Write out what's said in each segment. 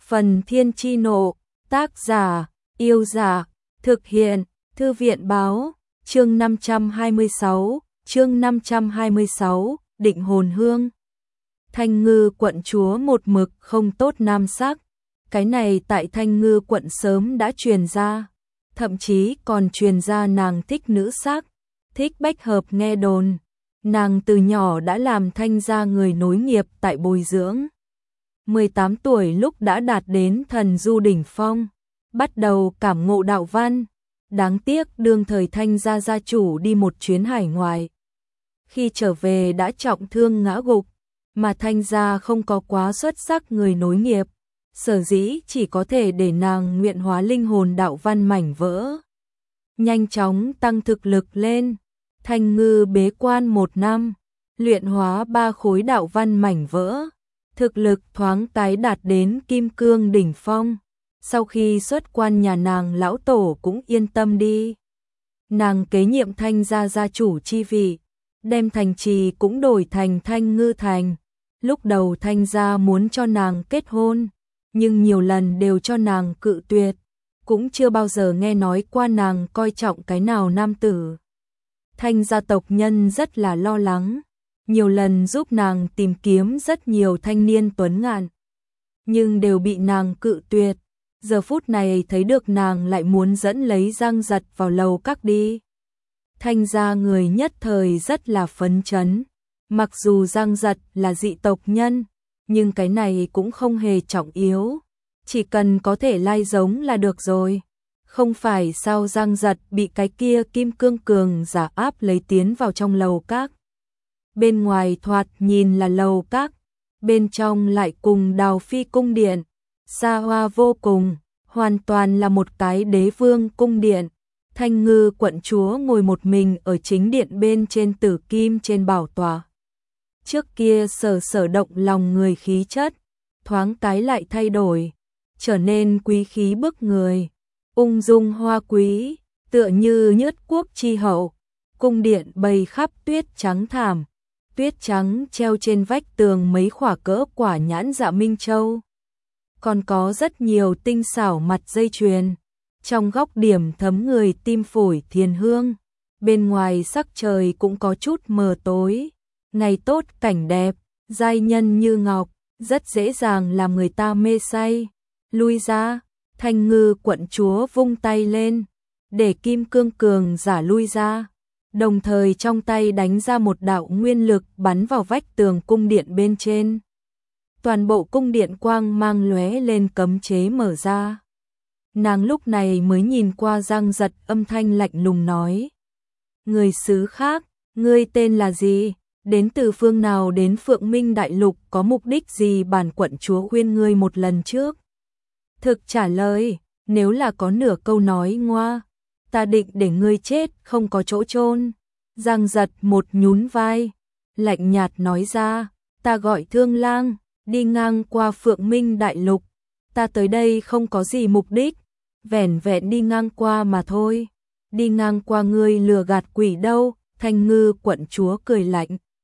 Phần Thiên Chi Nộ, tác giả, Yêu Giả, thực hiện, Thư viện Báo, chương 526, Định Hồn Hương. Thanh Ngư quận chúa một mực không tốt nam sắc, cái này tại Thanh Ngư quận sớm đã truyền ra, thậm chí còn truyền ra nàng thích nữ sắc, thích bách hợp nghe đồn. Nàng từ nhỏ đã làm Thanh gia người nối nghiệp tại bồi dưỡng. 18 tuổi lúc đã đạt đến thần du đỉnh phong, bắt đầu cảm ngộ đạo văn. Đáng tiếc đương thời Thanh gia gia chủ đi một chuyến hải ngoại. Khi trở về đã trọng thương ngã gục, mà Thanh gia không có quá xuất sắc người nối nghiệp, sở dĩ chỉ có thể để nàng nguyện hóa linh hồn đạo văn mảnh vỡ. Nhanh chóng tăng thực lực lên, Thanh Ngư bế quan 1 năm, luyện hóa 3 khối đạo văn mảnh vỡ, thực lực thoáng tái đạt đến kim cương đỉnh phong. Sau khi xuất quan nhà nàng lão tổ cũng yên tâm đi. Nàng kế nhiệm Thanh gia gia chủ chi vị, đem thành trì cũng đổi thành Thanh Ngư thành. Lúc đầu Thanh gia muốn cho nàng kết hôn, nhưng nhiều lần đều cho nàng cự tuyệt, cũng chưa bao giờ nghe nói qua nàng coi trọng cái nào nam tử. Thanh gia tộc nhân rất là lo lắng, nhiều lần giúp nàng tìm kiếm rất nhiều thanh niên tuấn ngạn, nhưng đều bị nàng cự tuyệt. Giờ phút này thấy được nàng lại muốn dẫn lấy Giang Giật vào lầu các đi. Thanh gia người nhất thời rất là phấn chấn. Mặc dù Giang Giật là dị tộc nhân, nhưng cái này cũng không hề trọng yếu. Chỉ cần có thể lai giống là được rồi. Không phải sao Giang Giật bị cái kia kim cương cường giả áp lấy tiến vào trong lầu các. Bên ngoài thoạt nhìn là lầu các, bên trong lại cùng Đào Phi cung điện. Xa hoa vô cùng, hoàn toàn là một cái đế vương cung điện. Thanh Ngư quận chúa ngồi một mình ở chính điện bên trên tử kim trên bảo tọa. Trước kia sở động lòng người khí chất, thoáng cái lại thay đổi, trở nên quý khí bức người, ung dung hoa quý, tựa như Nhất quốc chi hậu. Cung điện bày khắp tuyết trắng thảm, tuyết trắng treo trên vách tường mấy khỏa cỡ quả nhãn dạ minh châu. Còn có rất nhiều tinh xảo mặt dây chuyền, trong góc điểm thấm người tim phổi thiền hương. Bên ngoài sắc trời cũng có chút mờ tối, ngày tốt cảnh đẹp, giai nhân như ngọc, rất dễ dàng làm người ta mê say. Lui ra, Thanh Ngư quận chúa vung tay lên, để kim cương cường giả lui ra, đồng thời trong tay đánh ra một đạo nguyên lực bắn vào vách tường cung điện bên trên. Toàn bộ cung điện quang mang lóe lên, cấm chế mở ra. Nàng lúc này mới nhìn qua Giang Giật, âm thanh lạnh lùng nói: người xứ khác, ngươi tên là gì? Đến từ phương nào đến Phượng Minh Đại Lục, có mục đích gì? Bản quận chúa khuyên ngươi một lần trước. Thực trả lời, nếu là có nửa câu nói ngoa, ta định để ngươi chết không có chỗ chôn. Giang Giật một nhún vai, lạnh nhạt nói ra: ta gọi Thương Lang, đi ngang qua Phượng Minh Đại Lục, ta tới đây không có gì mục đích, vẻn vẹn đi ngang qua mà thôi. Đi ngang qua ngươi lừa gạt quỷ đâu? Thanh Ngư quận chúa cười lạnh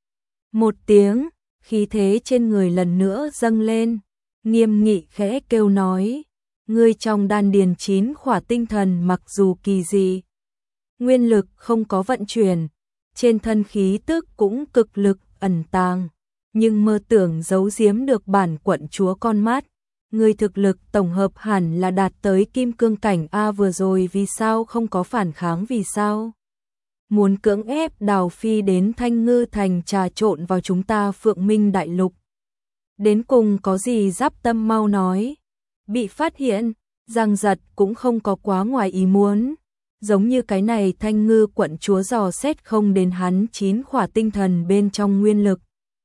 một tiếng, khí thế trên người lần nữa dâng lên, nghiêm nghị khẽ kêu nói: ngươi trong đan điền 9 khỏa tinh thần mặc dù kỳ dị, nguyên lực không có vận chuyển, trên thân khí tức cũng cực lực ẩn tàng, nhưng mơ tưởng giấu giếm được bản quận chúa con mắt. Người thực lực tổng hợp hẳn là đạt tới kim cương cảnh a, vừa rồi vì sao không có phản kháng? Vì sao muốn cưỡng ép Đào Phi đến Thanh Ngư thành trà trộn vào chúng ta Phượng Minh Đại Lục? Đến cùng có gì giáp tâm, mau nói. Bị phát hiện, Giang Giật cũng không có quá ngoài ý muốn, giống như cái này Thanh Ngư quận chúa dò xét không đến hắn 9 khỏa tinh thần bên trong nguyên lực,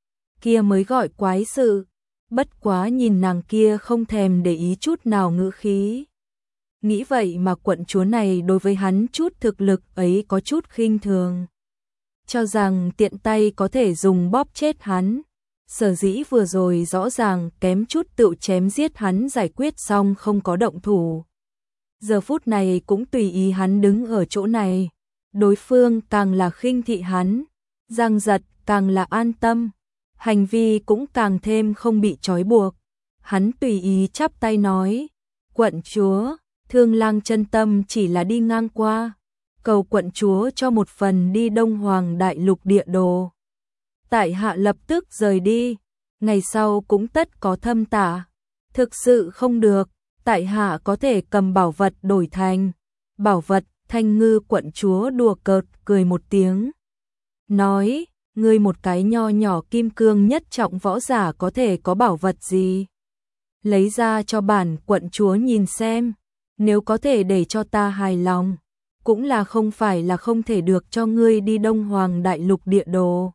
kia mới gọi quái sự. Bất quá nhìn nàng kia không thèm để ý chút nào ngữ khí, nghĩ vậy mà quận chúa này đối với hắn chút thực lực ấy có chút khinh thường, cho rằng tiện tay có thể dùng bóp chết hắn. Sở dĩ vừa rồi rõ ràng kém chút tự chém giết hắn, giải quyết xong không có động thủ, giờ phút này cũng tùy ý hắn đứng ở chỗ này. Đối phương càng là khinh thị hắn, Giang Giật càng là an tâm, hành vi cũng càng thêm không bị trói buộc. Hắn tùy ý chắp tay nói, quận chúa, Thương Lang chân tâm chỉ là đi ngang qua, cầu quận chúa cho một phần đi Đông Hoàng Đại Lục địa đồ. Tại hạ lập tức rời đi, ngày sau cũng tất có thâm tả. Thực sự không được, tại hạ có thể cầm bảo vật đổi thành. Bảo vật, Thanh Ngư quận chúa đùa cợt cười một tiếng. Nói, ngươi một cái nho nhỏ kim cương nhất trọng võ giả có thể có bảo vật gì? Lấy ra cho bản quận chúa nhìn xem, nếu có thể để cho ta hài lòng, cũng là không phải là không thể được cho ngươi đi Đông Hoàng Đại Lục địa đồ.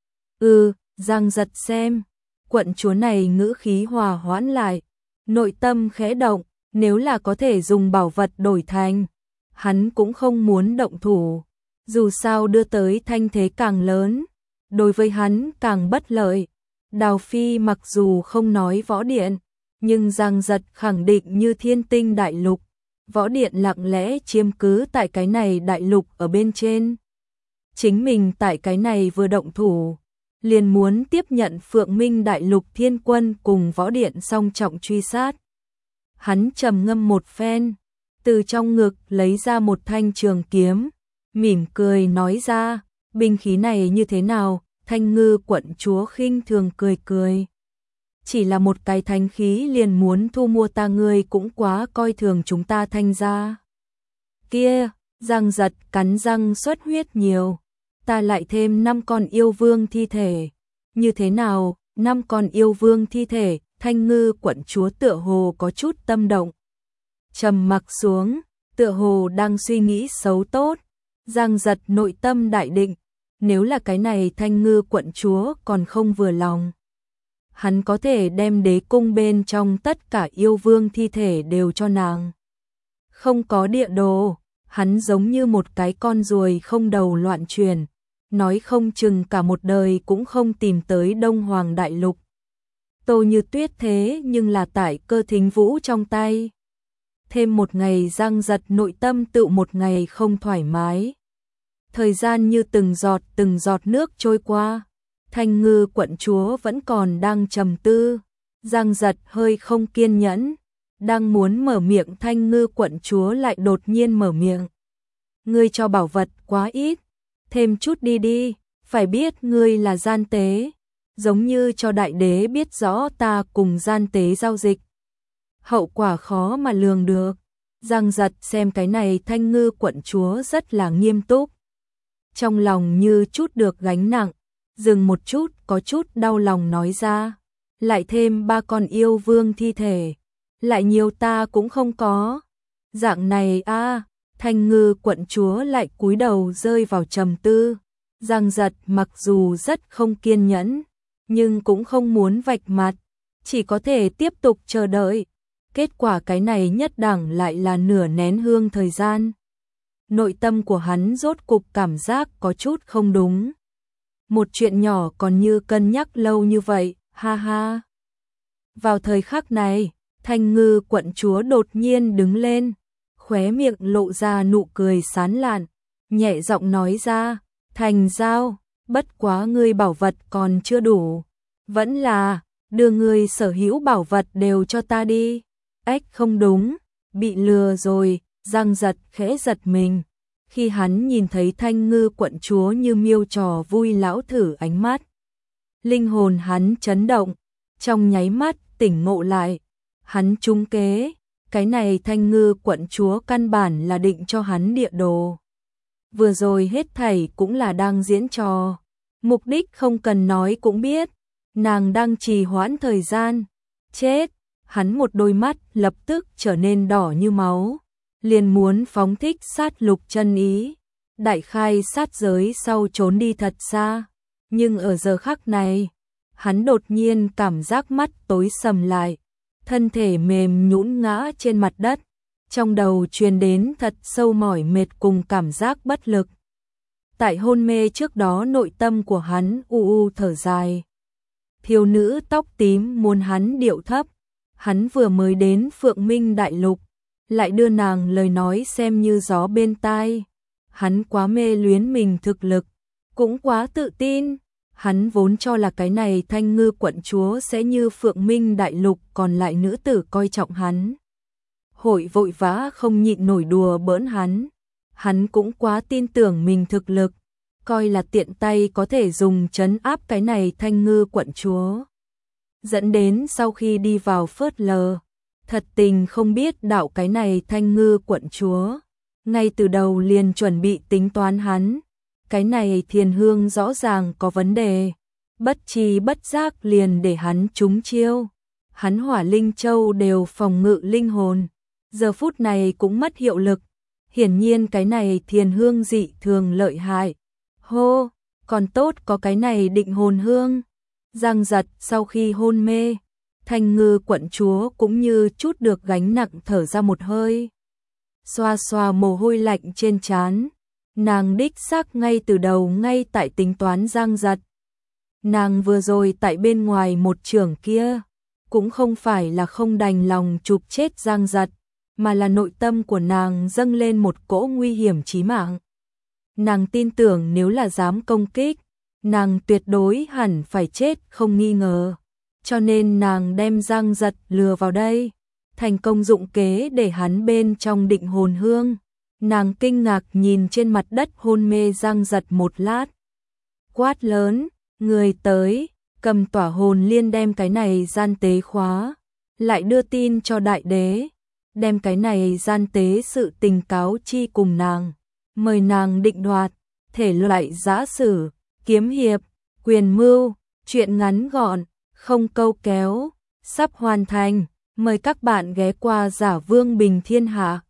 Giang Giật xem, quận chúa này ngữ khí hòa hoãn lại, nội tâm khẽ động, nếu là có thể dùng bảo vật đổi thành, hắn cũng không muốn động thủ, dù sao đưa tới thanh thế càng lớn, đối với hắn càng bất lợi. Đào Phi mặc dù không nói võ điện, nhưng Giang Giật khẳng định như Thiên Tinh Đại Lục, võ điện lặng lẽ chiếm cứ tại cái này đại lục ở bên trên. Chính mình tại cái này vừa động thủ, liền muốn tiếp nhận Phượng Minh Đại Lục Thiên Quân cùng võ điện song trọng truy sát. Hắn trầm ngâm một phen, từ trong ngực lấy ra một thanh trường kiếm, mỉm cười nói ra, binh khí này như thế nào? Thanh Ngư quận chúa khinh thường cười cười. Chỉ là một cái thanh khí liền muốn thu mua ta, ngươi cũng quá coi thường chúng ta Thanh gia. Kia, Giang Giật cắn răng xuất huyết nhiều, ta lại thêm 5 con yêu vương thi thể. Như thế nào, 5 con yêu vương thi thể? Thanh Ngư quận chúa tựa hồ có chút tâm động. Trầm mặc xuống, tựa hồ đang suy nghĩ xấu tốt. Giang Giật nội tâm đại định, nếu là cái này Thanh Ngư quận chúa còn không vừa lòng, hắn có thể đem đế cung bên trong tất cả yêu vương thi thể đều cho nàng. Không có địa đồ, hắn giống như một cái con ruồi không đầu loạn chuyển, nói không chừng cả một đời cũng không tìm tới Đông Hoàng Đại Lục. Tô Như Tuyết thế nhưng là tại Cơ Thính Vũ trong tay. Thêm một ngày Giang Giật nội tâm tự một ngày không thoải mái. Thời gian như từng giọt nước trôi qua. Thanh Ngư quận chúa vẫn còn đang trầm tư. Giang Giật hơi không kiên nhẫn, đang muốn mở miệng, Thanh Ngư quận chúa lại đột nhiên mở miệng. Ngươi cho bảo vật quá ít, thêm chút đi đi, phải biết ngươi là gian tế, giống như cho đại đế biết rõ ta cùng gian tế giao dịch. Hậu quả khó mà lường được. Giang Giật xem cái này Thanh Ngư quận chúa rất là nghiêm túc. Trong lòng như chút được gánh nặng, dừng một chút, có chút đau lòng nói ra. Lại thêm 3 con yêu vương thi thể, lại nhiều ta cũng không có. Dạng này Thanh Ngư quận chúa lại cúi đầu rơi vào trầm tư. Giang Giật mặc dù rất không kiên nhẫn, nhưng cũng không muốn vạch mặt, chỉ có thể tiếp tục chờ đợi. Kết quả cái này nhất đẳng lại là nửa nén hương thời gian. Nội tâm của hắn rốt cục cảm giác có chút không đúng. Một chuyện nhỏ còn như cân nhắc lâu như vậy, ha ha. Vào thời khắc này, Thanh Ngư quận chúa đột nhiên đứng lên, khóe miệng lộ ra nụ cười sán lạn, nhẹ giọng nói ra, thành giao, bất quá ngươi bảo vật còn chưa đủ, vẫn là đưa ngươi sở hữu bảo vật đều cho ta đi. Ếch, không đúng, bị lừa rồi. Giang Giật khẽ giật mình, khi hắn nhìn thấy Thanh Ngư quận chúa như miêu trò vui lão thử ánh mắt. Linh hồn hắn chấn động, trong nháy mắt tỉnh ngộ lại, hắn trúng kế, cái này Thanh Ngư quận chúa căn bản là định cho hắn địa đồ. Vừa rồi hết thảy cũng là đang diễn trò, mục đích không cần nói cũng biết, nàng đang trì hoãn thời gian. Chết, hắn một đôi mắt lập tức trở nên đỏ như máu, liền muốn phóng thích sát lục chân ý, đại khai sát giới sau trốn đi thật xa. Nhưng ở giờ khắc này, hắn đột nhiên cảm giác mắt tối sầm lại, thân thể mềm nhũn ngã trên mặt đất, trong đầu truyền đến thật sâu mỏi mệt cùng cảm giác bất lực. Tại hôn mê trước đó nội tâm của hắn u thở dài. Thiếu nữ tóc tím muốn hắn điệu thấp, hắn vừa mới đến Phượng Minh Đại Lục, lại đưa nàng lời nói xem như gió bên tai. Hắn quá mê luyến mình thực lực, cũng quá tự tin, Hắn vốn cho là cái này Thanh Ngư quận chúa sẽ như Phượng Minh đại lục còn lại nữ tử coi trọng hắn. Hội vội vã không nhịn nổi đùa bỡn hắn. Hắn cũng quá tin tưởng mình thực lực, coi là tiện tay có thể dùng trấn áp cái này Thanh Ngư quận chúa. Dẫn đến sau khi đi vào phớt lờ, thật tình không biết đạo cái này Thanh Ngư quận chúa. Ngay từ đầu liền chuẩn bị tính toán hắn. Cái này Thiền Hương rõ ràng có vấn đề. Bất tri bất giác liền để hắn trúng chiêu. Hắn Hỏa Linh Châu đều phòng ngự linh hồn. Giờ phút này cũng mất hiệu lực. Hiển nhiên cái này Thiền Hương dị thường lợi hại. Hô, còn tốt có cái này Định Hồn Hương. Giang Giật sau khi hôn mê, Thanh Ngư quận chúa cũng như chút được gánh nặng thở ra một hơi. Xoa xoa mồ hôi lạnh trên trán, nàng đích xác ngay từ đầu ngay tại tính toán Giang Giật. Nàng vừa rồi tại bên ngoài một trường kia, cũng không phải là không đành lòng chụp chết Giang Giật, mà là nội tâm của nàng dâng lên một cỗ nguy hiểm chí mạng. Nàng tin tưởng nếu là dám công kích, nàng tuyệt đối hẳn phải chết không nghi ngờ. Cho nên nàng đem Giang Giật lừa vào đây, thành công dụng kế để hắn bên trong Định Hồn Hương. Nàng kinh ngạc nhìn trên mặt đất hôn mê Giang Giật một lát. Quát lớn, người tới, cầm tỏa hồn liên đem cái này gian tế khóa, lại đưa tin cho đại đế, đem cái này gian tế sự tình cáo chi cùng nàng, mời nàng định đoạt, thể loại giã sử, kiếm hiệp, quyền mưu, chuyện ngắn gọn, không câu kéo, sắp hoàn thành, mời các bạn ghé qua Giả Vương Bình Thiên Hạ.